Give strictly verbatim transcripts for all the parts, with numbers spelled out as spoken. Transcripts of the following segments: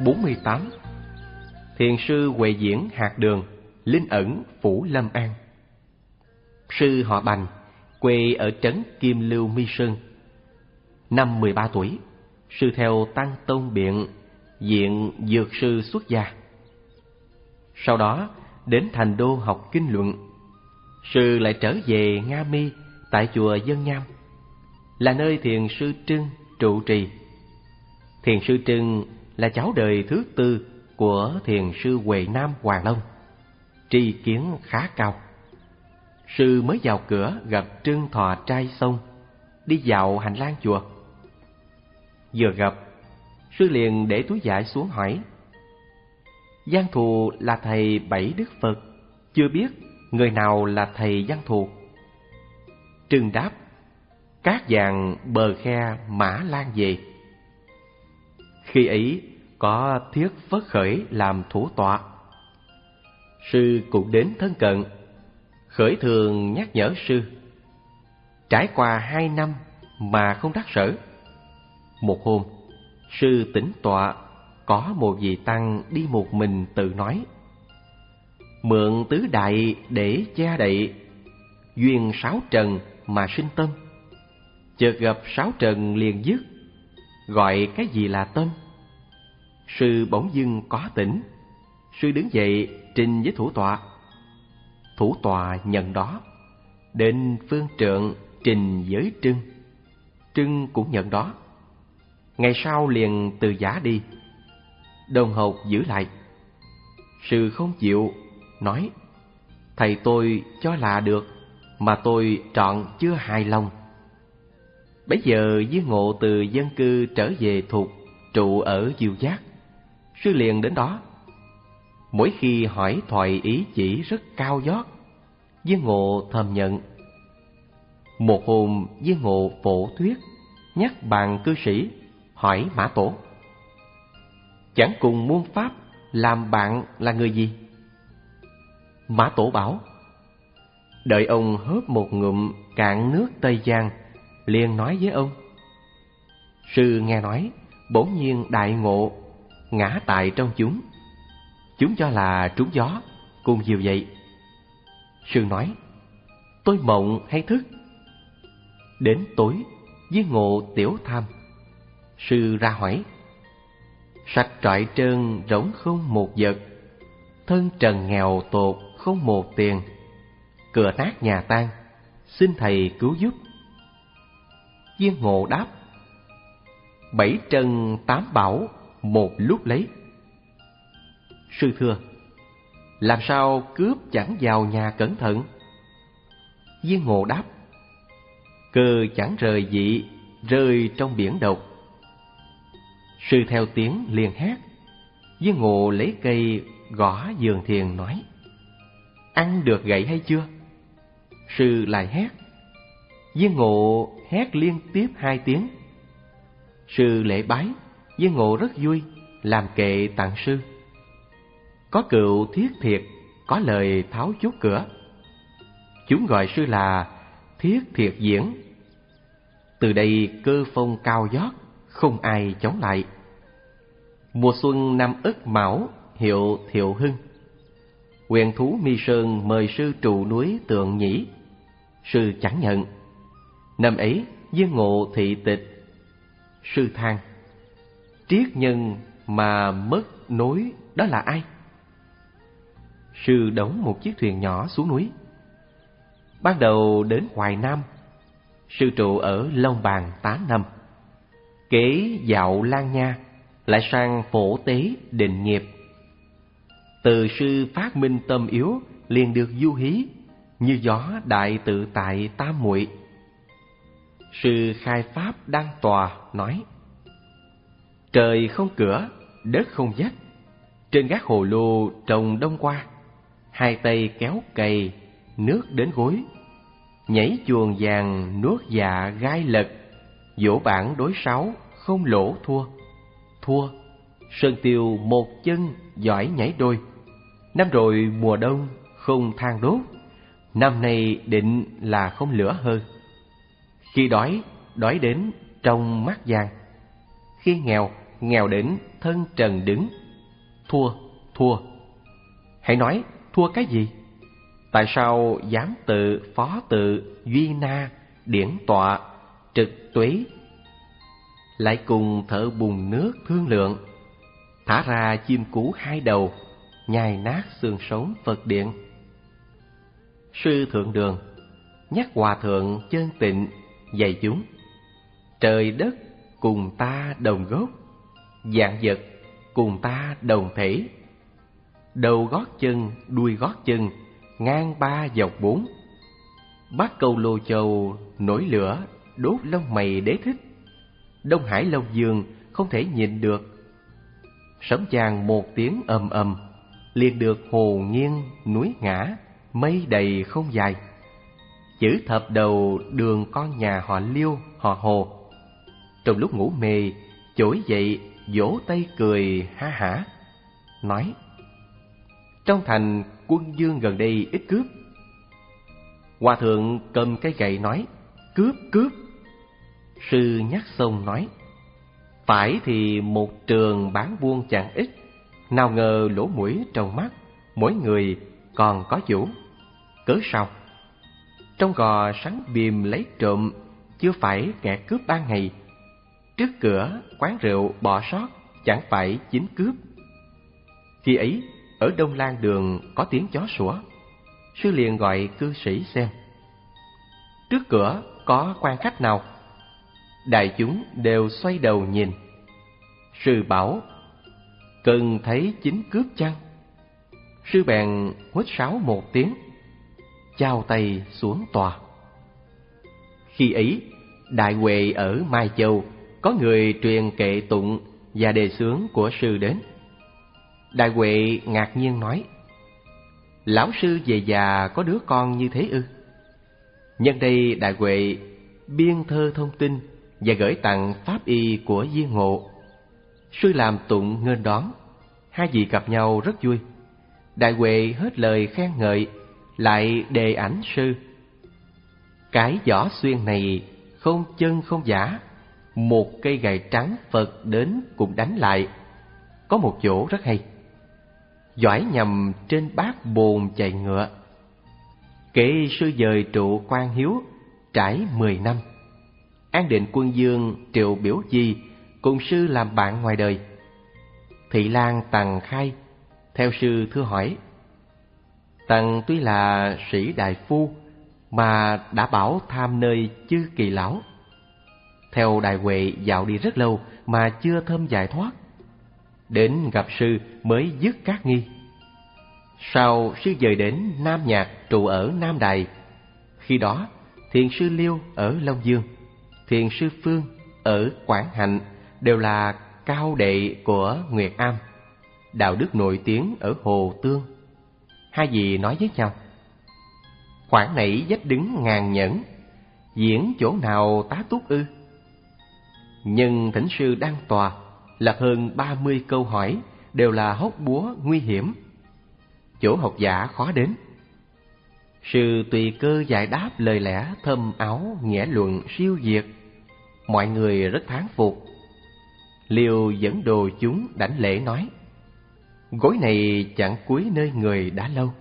bốn mươi tám. Thiền sư Huệ Diễn Hạt Đường, linh ẩn Phủ Lâm An. Sư họ Bành, quê ở trấn Kim Lưu Mi Sơn. Năm mười ba tuổi, sư theo Tăng Tôn Biện, diện dược sư xuất gia. Sau đó đến Thành Đô học kinh luận. Sư lại trở về Nga Mi tại chùa Dân Nham, là nơi thiền sư Trưng trụ trì. Thiền sư Trưng là cháu đời thứ tư của thiền sư Huệ Nam Hoàng Long, tri kiến khá cao. Sư mới vào cửa gặp Trưng Thọ trai xong, đi dạo hành lang chùa. Vừa gặp, sư liền để túi vải xuống hỏi: Văn Thù là thầy Bảy Đức Phật, chưa biết người nào là thầy Văn Thù? Trưng đáp: Các vàng bờ khe Mã Lan về. Khi ấy có Thiết Phất Khởi làm thủ tọa. Sư cũng đến thân cận. Khởi thường nhắc nhở sư: Trải qua hai năm mà không đắc sở. Một hôm, sư tĩnh tọa, có một vị tăng đi một mình tự nói: Mượn tứ đại để che đậy, duyên sáu trần mà sinh tâm. Chợt gặp sáu trần liền dứt, gọi cái gì là tâm? Sư bỗng dưng có tỉnh. Sư đứng dậy trình với thủ tọa. Thủ tọa nhận đó. Đến phương trượng trình với Trưng. Trưng cũng nhận đó. Ngày sau liền từ giả đi. Đồng học giữ lại. Sư không chịu, nói: Thầy tôi cho là được, mà tôi trọn chưa hài lòng. Bấy giờ Viên Ngộ từ dân cư trở về Thục, trụ ở Diệu Giác. Sư liền đến đó. Mỗi khi hỏi thoại ý chỉ rất cao vót, Viên Ngộ thầm nhận. Một hôm Viên Ngộ phổ thuyết, nhắc bàn cư sĩ, hỏi Mã Tổ: Chẳng cùng muôn pháp, làm bạn là người gì? Mã Tổ bảo: Đợi ông hớp một ngụm cạn nước Tây Giang, liền nói với ông. Sư nghe nói, bỗng nhiên đại ngộ, ngã tại trong chúng. Chúng cho là trúng gió, cùng diều dậy. Sư nói: Tôi mộng hay thức? Đến tối, Viên Ngộ tiểu tham. Sư ra hỏi: Sạch trọi trơn rỗng không một vật, thân trần nghèo tột không một tiền, cửa nát nhà tan, xin thầy cứu giúp. Viên Ngộ đáp: Bảy trần tám bảo một lúc lấy. Sư thưa: Làm sao cướp chẳng vào nhà cẩn thận? Viên Ngộ đáp: Cơ chẳng rời dị, rơi trong biển độc. Sư theo tiếng liền hét. Viên Ngộ lấy cây gõ giường thiền nói: Ăn được gậy hay chưa? Sư lại hét. Viên Ngộ hét liên tiếp hai tiếng. Sư lễ bái. Viên Ngộ rất vui, làm kệ tặng sư. Có cựu thiết thiệt, có lời tháo chốt cửa. Chúng gọi sư là Thiết Thiệt Diễn. Từ đây cơ phong cao vót, không ai chống lại. Mùa xuân năm Ất Mão, hiệu Thiệu Hưng. Huyền Thú Mi Sơn mời sư trụ núi Tượng Nhĩ. Sư chẳng nhận. Năm ấy Viên Ngộ thị tịch. Sư than: Triết nhân mà mất nối đó là ai? Sư đóng một chiếc thuyền nhỏ xuống núi. Ban đầu đến Hoài Nam. Sư trụ ở Long Bàn tám năm. Kế dạo Lan Nha, lại sang Phổ Tế định nghiệp. Từ sư phát minh tâm yếu, liền được du hí, như gió đại tự tại tam muội. Sư khai pháp đăng tòa nói: Trời không cửa, đất không vách, trên gác hồ lô trồng đông qua, hai tay kéo cày, nước đến gối, nhảy chuồng vàng nuốt dạ gai lật, vỗ bản đối sáu không lỗ thua. Thua, sơn tiêu một chân giỏi nhảy đôi. Năm rồi mùa đông không than đốt, năm nay định là không lửa hơn. Khi đói, đói đến trong mắt vàng. Khi nghèo, nghèo đến thân trần đứng. Thua, thua. Hãy nói thua cái gì? Tại sao giám tự, phó tự, duy na, điển tọa, trực túy lại cùng thợ bùn nước thương lượng, thả ra chim cú hai đầu, nhai nát xương sống Phật điện? Sư Thượng Đường nhắc hòa thượng chân tịnh dạy chúng: trời đất cùng ta đồng gốc, vạn vật cùng ta đồng thể. Đầu gót chân, đuôi gót chân, ngang ba dọc bốn. Bát Câu Lô Châu nổi lửa, đốt lông mày đế thích. Đông Hải Long Dương không thể nhịn được. Sấm vang một tiếng ầm ầm, liền được hồ nghiêng núi ngã, mây đầy không dài. Chữ thập đầu đường con nhà họ Liêu, họ Hồ. Trong lúc ngủ mê, trỗi dậy vỗ tay cười ha hả, nói: trong thành quân vương gần đây ít cướp. Hòa thượng cầm cây gậy nói: cướp, cướp. Sư nhắc xông nói: phải thì một trường bán buôn chẳng ít, nào ngờ lỗ mũi trong mắt, mỗi người còn có chủ. Cớ sao? Trong gò sắn bìm lấy trộm, chưa phải kẻ cướp ban ngày. Trước cửa quán rượu bỏ sót, chẳng phải chính cướp. Khi ấy ở Đông Lan đường có tiếng chó sủa. Sư liền gọi cư sĩ xem. Trước cửa có quan khách nào? Đại chúng đều xoay đầu nhìn. Sư bảo: cần thấy chính cướp chăng? Sư bèn huýt sáo một tiếng, chào tay xuống tòa. Khi ấy Đại Huệ ở Mai Châu có người truyền kệ tụng và đề xướng của sư đến. Đại Huệ ngạc nhiên nói: lão sư về già có đứa con như thế ư? Nhân đây Đại Huệ biên thơ thông tin và gửi tặng pháp y của Viên Ngộ. Sư làm tụng nghênh đón, hai vị gặp nhau rất vui. Đại Huệ hết lời khen ngợi, lại đề ảnh sư: cái võ xuyên này không chân không giả, một cây gậy trắng Phật đến cũng đánh lại. Có một chỗ rất hay: giỏi nhầm trên bát bồn chạy ngựa. Kể sư dời trụ Quan Hiếu trải mười năm. An Định Quân Dương Triệu Biểu Di cùng sư làm bạn ngoài đời. Thị Lan Tằng Khai theo sư thưa hỏi: Tằng tuy là sĩ đại phu mà đã bảo tham nơi chư Kỳ lão. Theo Đại Huệ dạo đi rất lâu mà chưa thơm giải thoát. Đến gặp sư mới dứt các nghi. Sau sư dời đến Nam Nhạc trụ ở Nam Đài. Khi đó thiền sư Liêu ở Long Dương, thiền sư Phương ở Quảng Hạnh đều là cao đệ của Nguyệt Am, đạo đức nổi tiếng ở Hồ Tương. Hai vị nói với nhau: khoảng nãy vách đứng ngàn nhẫn, diễn chỗ nào tá túc ư? Nhưng thỉnh sư đăng tòa, lập hơn ba mươi câu hỏi, đều là hốc búa nguy hiểm. Chỗ học giả khó đến. Sư tùy cơ giải đáp lời lẽ thâm áo, nghĩa luận siêu việt. Mọi người rất thán phục. Liêu dẫn đồ chúng đảnh lễ nói: gối này chẳng cúi nơi người đã lâu.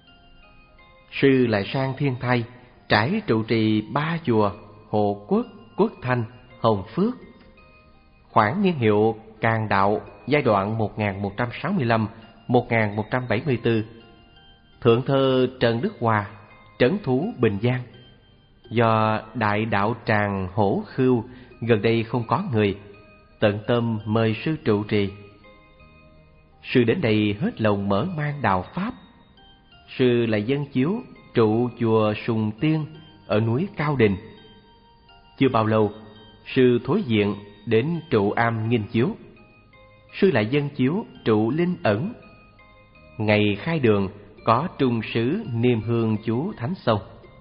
Sư lại sang Thiên Thai, trải trụ trì ba chùa Hộ Quốc, Quốc Thanh, Hồng Phước. Khoảng niên hiệu Càn Đạo giai đoạn một nghìn một trăm sáu mươi lăm đến một nghìn một trăm bảy mươi tư. Thượng thơ Trần Đức Hòa, trấn thú Bình Giang. Do đại đạo tràng Hổ Khưu gần đây không có người, tận tâm mời sư trụ trì. Sư đến đây hết lòng mở mang đạo pháp. Sư lại dân chiếu trụ chùa Sùng Tiên ở núi Cao Đình. Chưa bao lâu, sư thối diện đến trụ am Nghinh Chiếu. Sư lại dân chiếu trụ Linh Ẩn. Ngày khai đường có trung sứ niêm hương chú Thánh Sông.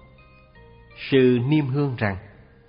Sư niêm hương rằng: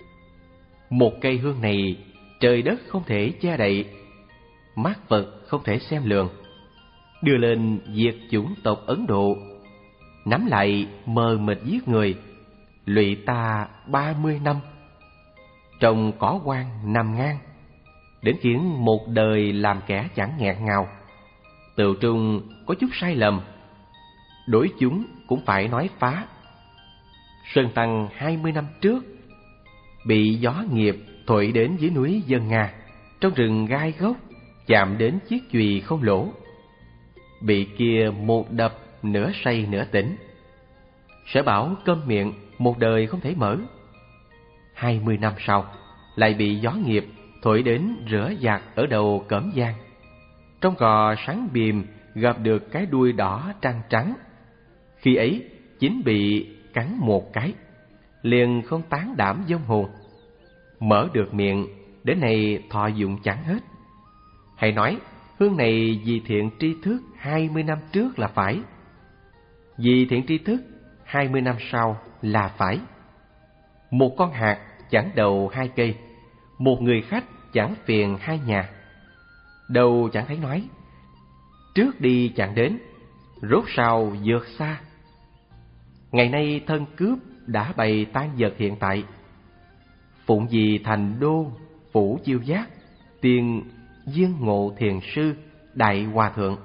một cây hương này trời đất không thể che đậy, mắt Phật không thể xem lường, đưa lên diệt chủng tộc Ấn Độ, nắm lại mờ mịt giết người, lụy ta ba mươi năm. Trồng cỏ quan nằm ngang, đến khiến một đời làm kẻ chẳng nghẹn ngào. Tựu trung có chút sai lầm, đối chúng cũng phải nói phá. Sơn Tăng hai mươi năm trước bị gió nghiệp thổi đến dưới núi Dân Nga, trong rừng gai gốc, chạm đến chiếc chùy không lỗ. Bị kia một đập nửa say nửa tỉnh. Sở bảo câm miệng, một đời không thể mở. Hai mươi năm sau, lại bị gió nghiệp thổi đến rửa giặt ở đầu Cẩm Giang. Trong gò sáng bìm gặp được cái đuôi đỏ trăng trắng. Khi ấy chính bị cắn một cái, liền không tán đảm vong hồn. Mở được miệng, đến nay thọ dụng chẳng hết. Hãy nói hương này vì thiện tri thức hai mươi năm trước là phải, vì thiện tri thức hai mươi năm sau là phải. Một con hạt chẳng đầu hai cây, một người khách chẳng phiền hai nhà. Đâu chẳng thấy nói, trước đi chẳng đến, rốt sau vượt xa. Ngày nay thân cướp đã bày tan vật hiện tại. Phụng gì thành đô, phủ chiêu giác, tiền viên ngộ thiền sư, đại hòa thượng.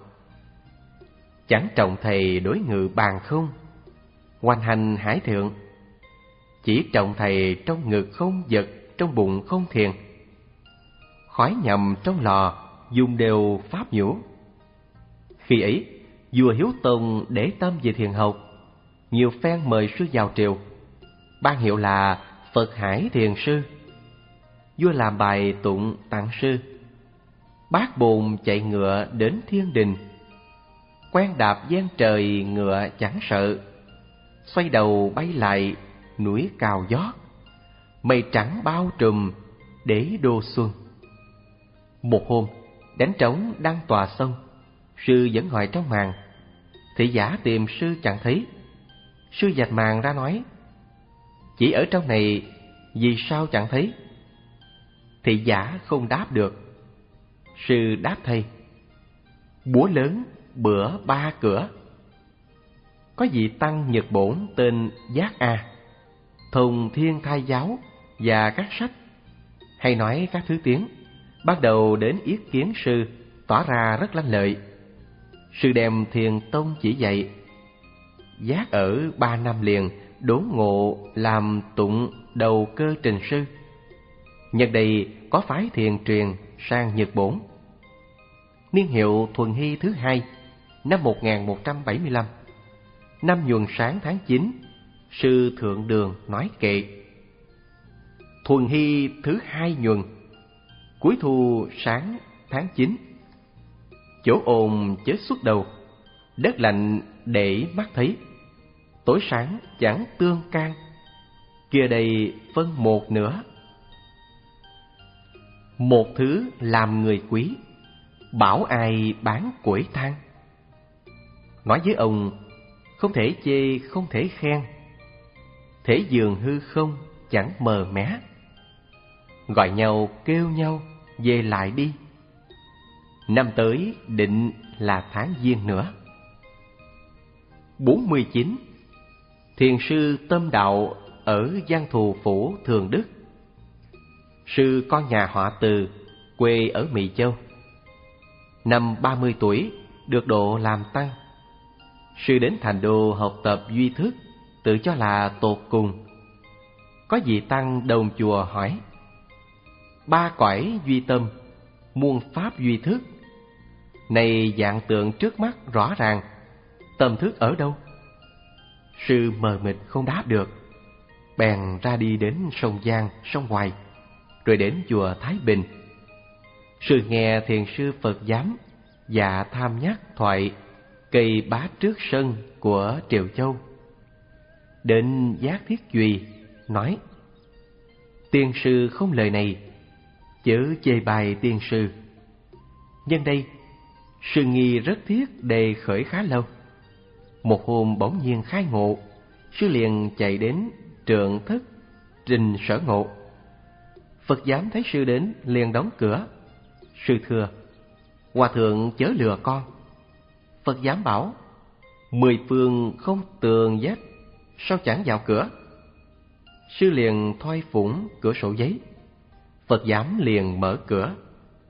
Chẳng trọng thầy đối ngự bàn không, hoành hành hải thượng. Chỉ trọng thầy trong ngực không vật, trong bụng không thiền. Khói nhầm trong lò, dùng đều pháp nhũ. Khi ấy, vua Hiếu Tông để tâm về thiền học, nhiều phen mời sư vào triều, ban hiệu là Phật Hải Thiền Sư. Vua làm bài tụng tặng sư, bát bồn chạy ngựa đến thiên đình. Quen đạp gian trời ngựa chẳng sợ, xoay đầu bay lại núi cao gió. Mây trắng bao trùm để đô xuân. Một hôm đánh trống đang tòa sông, sư vẫn ngồi trong màn. Thị giả tìm sư chẳng thấy. Sư vạch màn ra nói, chỉ ở trong này, vì sao chẳng thấy? Thị giả không đáp được. Sư đáp thay, búa lớn bữa ba cửa. Có vị tăng Nhật Bổn tên Giác A, thông Thiên Thai Giáo và các sách, hay nói các thứ tiếng. Bắt đầu đến yết kiến sư, tỏ ra rất lanh lợi. Sư đem Thiền Tông chỉ dạy. Giác ở ba năm liền đốn ngộ làm tụng đầu cơ trình sư. Nhân đây có phái thiền truyền sang Nhật Bổn. Niên hiệu Thuần Hy thứ hai, năm một nghìn một trăm bảy mươi lăm. Năm nhuần sáng tháng chín, sư Thượng Đường nói kệ: Thuần Hy thứ hai nhuần, cuối thu sáng tháng chín. Chỗ ồn chớ xuất đầu, đất lạnh để mắt thấy. Tối sáng chẳng tương can, kia đây phân một nửa. Một thứ làm người quý, bảo ai bán củi than. Nói với ông, không thể chê không thể khen. Thế dường hư không chẳng mờ mé. Gọi nhau kêu nhau về lại đi. Năm tới định là tháng Giêng nữa. Bốn mươi chín. Thiền sư Tâm Đạo ở Giang Thù Phủ Thường Đức. Sư con nhà họ Từ, quê ở Mị Châu. Năm ba mươi tuổi được độ làm tăng. Sư đến Thành Đô học tập duy thức, tự cho là tột cùng. Có vị tăng đồng chùa hỏi: ba cõi duy tâm, muôn pháp duy thức, này dạng tượng trước mắt rõ ràng, tâm thức ở đâu? Sư mờ mịt không đáp được. Bèn ra đi đến sông Giang, sông Hoài, rồi đến chùa Thái Bình. Sư nghe thiền sư Phật Giám và tham nhắc thoại cây bá trước sân của Triều Châu. Đến Giác Thiết Duy nói: tiên sư không lời này, chớ chê bài tiên sư. Nhân đây sư nghi rất thiết đề khởi khá lâu. Một hôm bỗng nhiên khai ngộ, sư liền chạy đến trượng thất trình sở ngộ. Phật Giám thấy sư đến liền đóng cửa. Sư thưa: hòa thượng chớ lừa con. Phật Giám bảo: mười phương không tường vách, sao chẳng vào cửa? Sư liền thoi phủng cửa sổ giấy. Phật Giám liền mở cửa,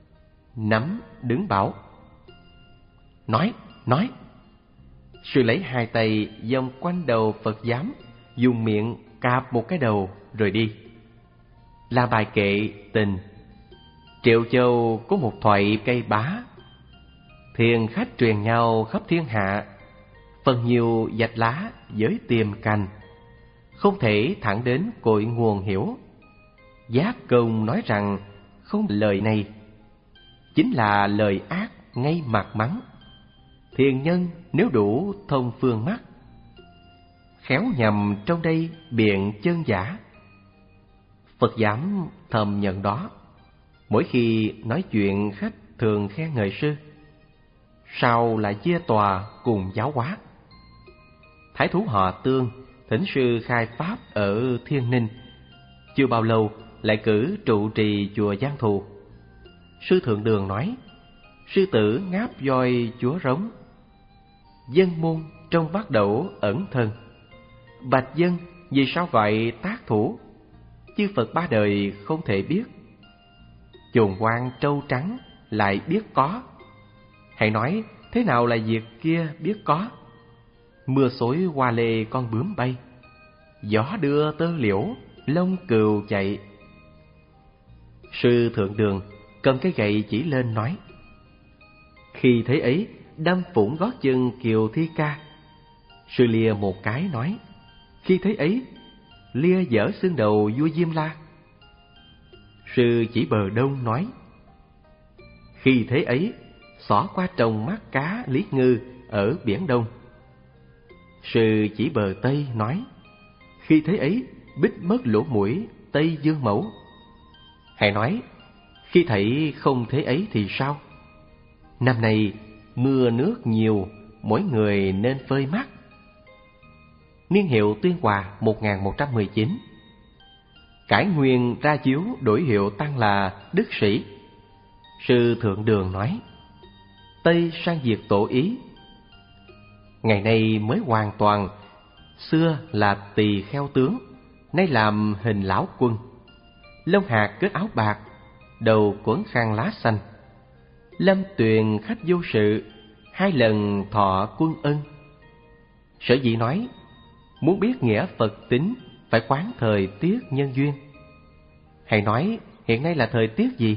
nắm đứng bảo: Nói, nói. Sư lấy hai tay vòng quanh đầu Phật giám, dùng miệng cạp một cái đầu rồi đi. Là bài kệ tình: Triệu Châu có một thoại cây bá, thiền khách truyền nhau khắp thiên hạ. Phần nhiều dạch lá với tiềm cành, không thể thẳng đến cội nguồn hiểu. Giác Công nói rằng không lời này, chính là lời ác ngay mặt mắng. Thiền nhân nếu đủ thông phương mắt, khéo nhầm trong đây biện chân giả. Phật giảm thầm nhận đó. Mỗi khi nói chuyện khách thường khen ngợi sư, sau là chia tòa cùng giáo hóa. Thái thú họ Tương thỉnh sư khai pháp ở Thiên Ninh, chưa bao lâu lại cử trụ trì chùa Giang Thù. Sư Thượng Đường nói: Sư tử ngáp voi chúa rống, dân môn trong bát đẩu ẩn thân. Bạch dân vì sao gọi tác thủ, chư Phật ba đời không thể biết. Chồn quan trâu trắng lại biết có, hãy nói thế nào là việc kia biết có. Mưa xối hoa lê con bướm bay, gió đưa tơ liễu lông cừu chạy. Sư Thượng Đường cầm cái gậy chỉ lên nói: Khi thấy ấy đâm phủng gót chân Kiều Thi Ca. Sư lìa một cái nói: Khi thấy ấy lia dở xương đầu vua Diêm La. Sư chỉ bờ đông nói: Khi thế ấy xỏ qua trồng mắt cá Lý Ngư ở biển Đông. Sư chỉ bờ tây nói: Khi thế ấy bích mất lỗ mũi Tây Dương Mẫu. Hãy nói khi thấy không thế ấy thì sao? Năm nay mưa nước nhiều, mỗi người nên phơi mắt. Niên hiệu Tuyên Hòa một nghìn một trăm mười chín. Cải nguyên ra chiếu đổi hiệu tăng là Đức Sĩ. Sư Thượng Đường nói: Tây sang diệt tổ ý. Ngày nay mới hoàn toàn, xưa là tỳ kheo tướng, nay làm hình lão quân. Lông hạt kết áo bạc, đầu quấn khăn lá xanh. Lâm tuyền khách vô sự, hai lần thọ quân ân. Sở dĩ nói muốn biết nghĩa Phật tính, phải quán thời tiết nhân duyên. Hãy nói hiện nay là thời tiết gì?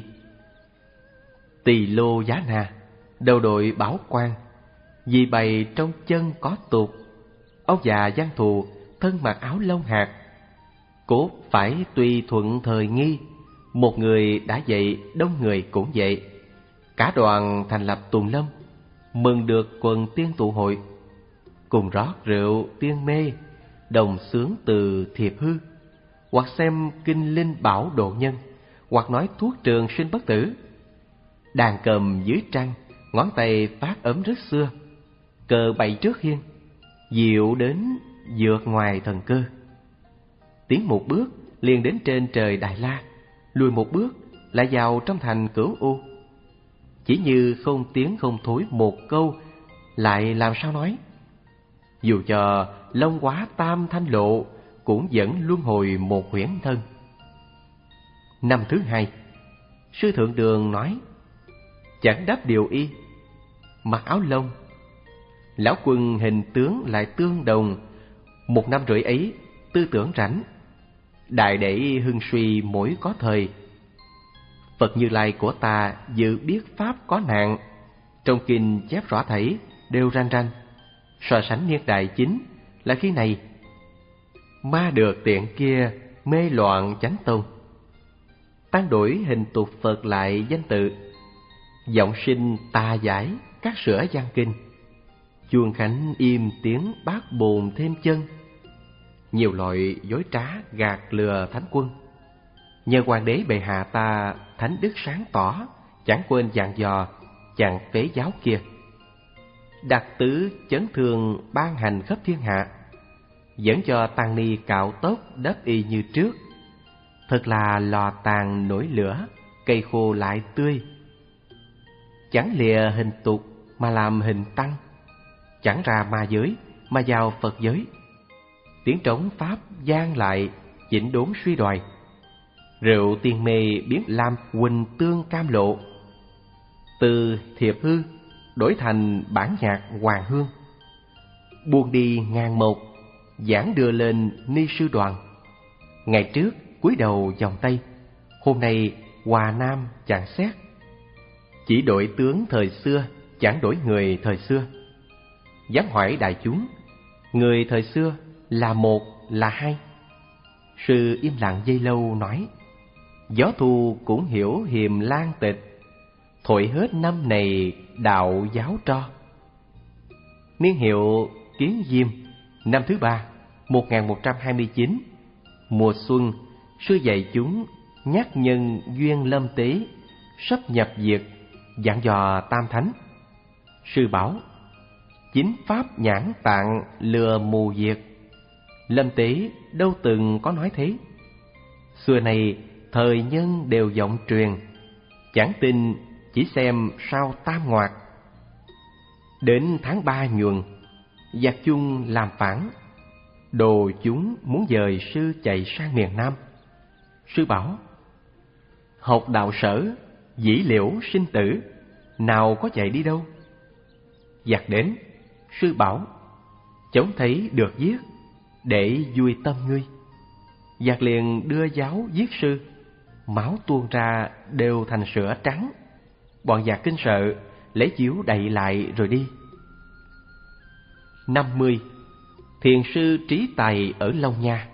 Tỳ lô giá na, đầu đội bảo quan, vì bày trong chân có tục. Ông già Giang Thù thân mặc áo lông hạt, cốt phải tùy thuận thời nghi. Một người đã dậy, đông người cũng dậy. Cả đoàn thành lập tuần lâm, mừng được quần tiên tụ hội. Cùng rót rượu tiên mê, đồng xướng từ thiệp hư. Hoặc xem kinh linh bảo độ nhân, hoặc nói thuốc trường sinh bất tử. Đàn cầm dưới trăng, ngón tay phát ấm rất xưa. Cờ bày trước hiên, diệu đến vượt ngoài thần cơ. Tiến một bước liền đến trên trời Đại La, lùi một bước lại vào trong thành Cửu U. Chỉ như không tiếng không thối một câu, lại làm sao nói? Dù cho Long Hóa Tam Thanh Lộ, cũng vẫn luân hồi một huyễn thân. Năm thứ hai, Sư Thượng Đường nói: Chẳng đáp điều y, mặc áo lông. Lão quân hình tướng lại tương đồng. Một năm rưỡi ấy tư tưởng rảnh, đại để hưng suy mỗi có thời. Phật Như Lai của ta dự biết pháp có nạn, trong kinh chép rõ thảy đều ranh ranh. So sánh niên đại chính là khi này, ma được tiện kia mê loạn chánh tông. Tăng đổi hình tục Phật lại danh tự, giọng sinh tà giải các sửa văn kinh. Chuông khánh im tiếng bát bồn thêm chân, nhiều loại dối trá gạt lừa thánh quân. Nhờ hoàng đế bệ hạ ta thánh đức sáng tỏ, chẳng quên dặn dò chặn phế giáo kia. Đặc tứ chấn thương ban hành khắp thiên hạ, vẫn cho tăng ni cạo tóc đắp y như trước. Thật là lò tàn nổi lửa, cây khô lại tươi. Chẳng lìa hình tục mà làm hình tăng, chẳng ra ma giới mà vào Phật giới. Tiếng trống pháp gian lại, chỉnh đốn suy đòi. Rượu tiên mê biến làm huỳnh tương cam lộ. từ thiệp hư đổi thành bản nhạc Hoàng Hương. Buông đi ngàn một, giảng đưa lên ni sư đoàn. Ngày trước cúi đầu dòng Tây, hôm nay Hòa Nam chẳng xét. Chỉ đổi tướng thời xưa, chẳng đổi người thời xưa. Giám hỏi đại chúng, người thời xưa là một là hai? Sư im lặng giây lâu nói, gió thu cũng hiểu hiềm lan tịch, thổi hết năm này đạo giáo tro. Niên hiệu Kiến Diêm, năm thứ ba, một nghìn một trăm hai mươi chín. Mùa xuân, sư dạy chúng nhắc nhân duyên lâm tế, sắp nhập diệt, dặn dò tam thánh. Sư bảo, chính pháp nhãn tạng lừa mù diệt, lâm tế đâu từng có nói thế. Xưa này thời nhân đều vọng truyền, chẳng tin chỉ xem sao tam ngoạc. Đến tháng ba nhuần, giặc chung làm phản, đồ chúng muốn dời sư chạy sang miền Nam. Sư bảo, học đạo sở, dĩ liễu sinh tử, nào có chạy đi đâu. Giặc đến, sư bảo, chống thấy được giết, để vui tâm ngươi. Giặc liền đưa giáo giết sư, máu tuôn ra đều thành sữa trắng. Bọn giặc kinh sợ, lấy chiếu đậy lại rồi đi. năm mươi. Thiền sư Trí Tài ở Long Nha.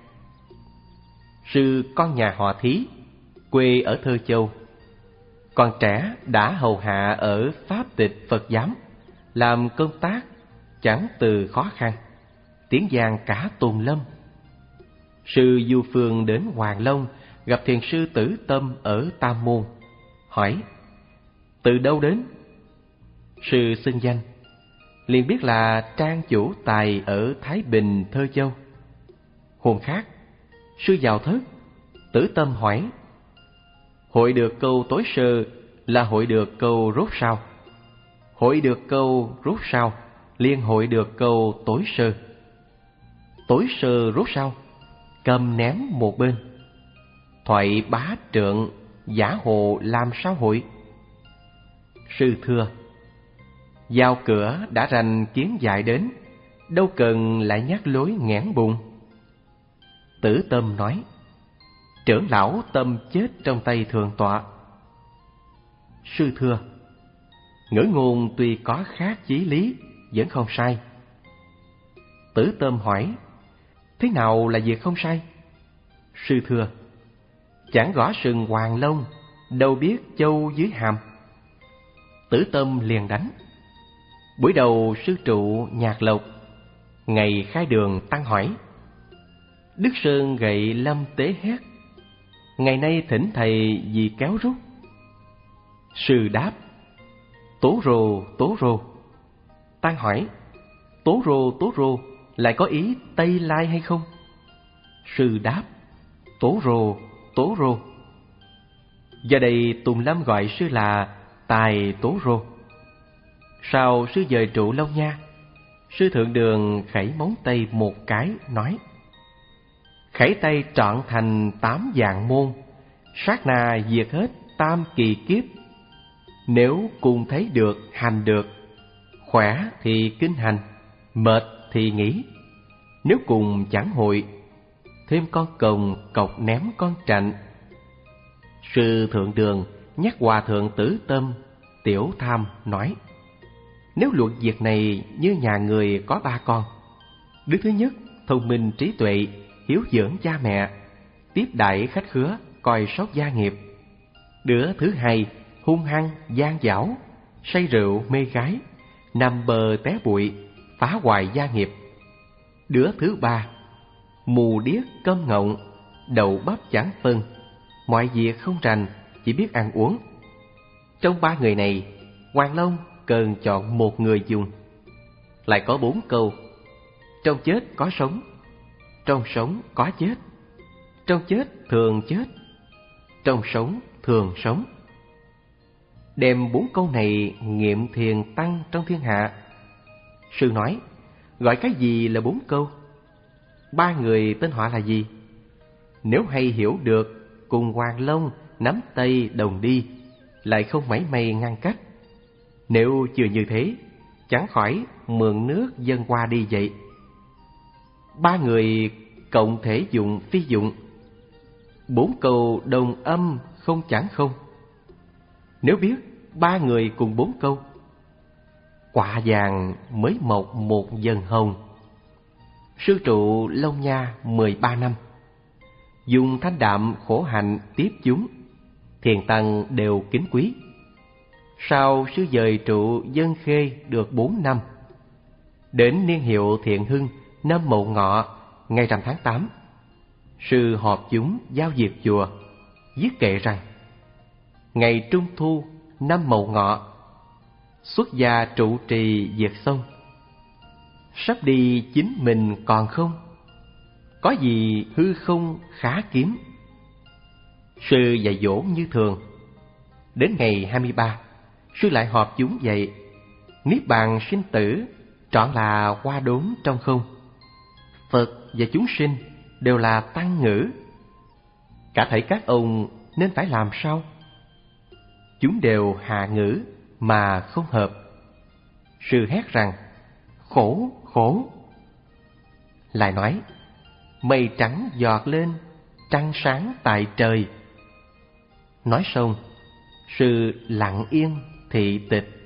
Sư con nhà họ Thí, quê ở Thơ Châu. Còn trẻ đã hầu hạ ở Pháp Tịch Phật Giám, làm công tác chẳng từ khó khăn, tiếng vang cả Tùng Lâm. Sư du phương đến Hoàng Long, gặp thiền sư Tử Tâm ở Tam Môn, hỏi, từ đâu đến? Sư xưng danh, liền biết là trang chủ tài ở Thái Bình, Thơ Châu. Hôm khác, sư vào thất, Tử Tâm hỏi, hội được câu tối sơ là hội được câu rốt sao? Hội được câu rốt sao, liên hội được câu tối sơ. Tối sơ rốt sao, cầm ném một bên. Thoại bá trượng, giả hồ làm sao hội? Sư thưa, vào cửa đã rành kiến dại đến, đâu cần lại nhắc lối nghẽn bụng. Tử Tâm nói, trưởng lão tâm chết trong tay thượng tọa. Sư thưa, ngữ ngôn tuy có khác chí lý, vẫn không sai. Tử Tâm hỏi, thế nào là việc không sai? Sư thưa, chẳng gõ sừng hoàng lông, đâu biết châu dưới hàm. Tử Tâm liền đánh. Buổi đầu sư trụ nhạc lộc, ngày khai đường tăng hỏi, Đức Sơn gậy lâm tế hét, ngày nay thỉnh thầy vì kéo rút. Sư đáp, tố rồ tố rồ. Tăng hỏi, tố rồ tố rồ lại có ý Tây Lai hay không? Sư đáp, tố rồ tố rồ. Giờ đây Tùng Lâm gọi sư là Tài Tố Rồ. Sau sư dời trụ Long Nha, sư thượng đường khẩy móng tay một cái, nói, khẩy tay trọn thành tám vạn môn, sát na diệt hết tam kỳ kiếp. Nếu cùng thấy được hành được, khỏe thì kinh hành, mệt thì nghỉ. Nếu cùng chẳng hội, thêm con cồng cọc ném con trạnh. Sư thượng đường nhắc hòa thượng Tử Tâm, Tiểu Tham nói, nếu luận việc này như nhà người có ba con. Đứa thứ nhất thông minh trí tuệ, hiếu dưỡng cha mẹ, tiếp đãi khách khứa, coi sóc gia nghiệp. Đứa thứ hai hung hăng gian dảo, say rượu mê gái, nằm bờ té bụi, phá hoại gia nghiệp. Đứa thứ ba mù điếc câm ngọng, đầu bắp chẳng phân, mọi việc không rành, chỉ biết ăn uống. Trong ba người này, Hoàng Long cần chọn một người dùng. Lại có bốn câu, trong chết có sống, trong sống có chết, trong chết thường chết, trong sống thường sống. Đem bốn câu này nghiệm thiền tăng trong thiên hạ. Sư nói, gọi cái gì là bốn câu? Ba người tên họ là gì? Nếu hay hiểu được, cùng Hoàng Long nắm tay đồng đi, lại không mảy may ngăn cách, Nếu chưa như thế, chẳng khỏi mượn nước dâng qua đi vậy. Ba người cộng thể dụng phi dụng, bốn câu đồng âm không chẳng không. Nếu biết ba người cùng bốn câu, quả vàng mới mọc một dần hồng. Sư trụ Long Nha mười ba năm, dùng thanh đạm khổ hạnh tiếp chúng, thiền tăng đều kính quý. Sau sư dời trụ Dân Khê được bốn năm, đến niên hiệu Thiện Hưng năm Mậu Ngọ ngày rằm tháng tám, sư họp chúng giao diệt chùa, viết kệ rằng: ngày Trung Thu năm Mậu Ngọ, xuất gia trụ trì diệt xong, sắp đi chính mình còn không, có gì hư không khá kiếm. Sư dạy dỗ như thường. Đến ngày hai mươi ba, sư lại họp chúng dậy: niết bàn sinh tử trọn là hoa đốm trong không, Phật và chúng sinh đều là tăng ngữ, cả thảy các ông nên phải làm sao? Chúng đều hạ ngữ mà không hợp. Sư hét rằng: khổ, khổ! Lại nói: mây trắng giọt lên, trăng sáng tại trời. Nói xong, sư lặng yên thị tịch.